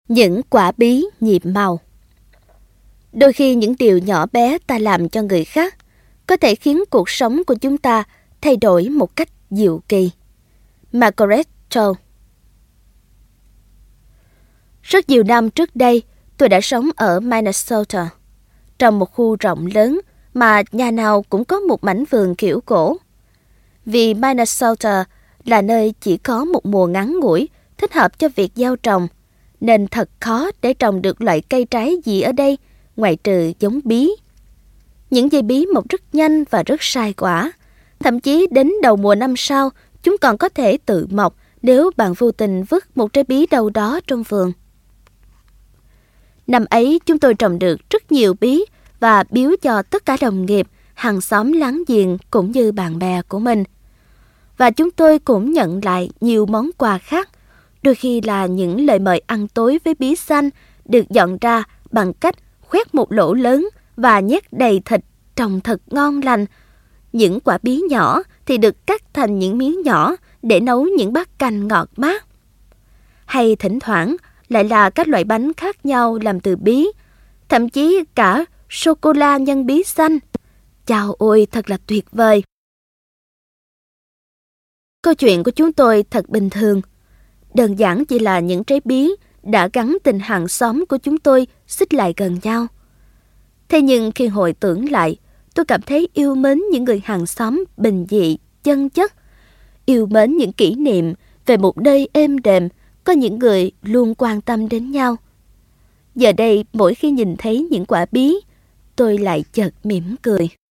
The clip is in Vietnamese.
Những quả bí nhiệm màu. Đôi khi những điều nhỏ bé ta làm cho người khác có thể khiến cuộc sống của chúng ta thay đổi một cách diệu kỳ. Margaret Cho. Rất nhiều năm trước đây, tôi đã sống ở Minnesota, trong một khu rộng lớn mà nhà nào cũng có một mảnh vườn kiểu cổ. Vì Minnesota là nơi chỉ có một mùa ngắn ngủi thích hợp cho việc gieo trồng, nên thật khó để trồng được loại cây trái gì ở đây ngoại trừ giống bí. Những dây bí mọc rất nhanh và rất sai quả. Thậm chí đến đầu mùa năm sau, chúng còn có thể tự mọc nếu bạn vô tình vứt một trái bí đâu đó trong vườn. Năm ấy chúng tôi trồng được rất nhiều bí và biếu cho tất cả đồng nghiệp, hàng xóm láng giềng cũng như bạn bè của mình. Và chúng tôi cũng nhận lại nhiều món quà khác, đôi khi là những lời mời ăn tối với bí xanh được dọn ra bằng cách khoét một lỗ lớn và nhét đầy thịt trông thật ngon lành. Những quả bí nhỏ thì được cắt thành những miếng nhỏ để nấu những bát canh ngọt mát. Hay thỉnh thoảng lại là các loại bánh khác nhau làm từ bí, thậm chí cả sô-cô-la nhân bí xanh. Chao ôi, thật là tuyệt vời! Câu chuyện của chúng tôi thật bình thường. Đơn giản chỉ là những trái bí đã gắn tình hàng xóm của chúng tôi xích lại gần nhau. Thế nhưng khi hồi tưởng lại, tôi cảm thấy yêu mến những người hàng xóm bình dị, chân chất. Yêu mến những kỷ niệm về một nơi êm đềm, có những người luôn quan tâm đến nhau. Giờ đây, mỗi khi nhìn thấy những quả bí, tôi lại chợt mỉm cười.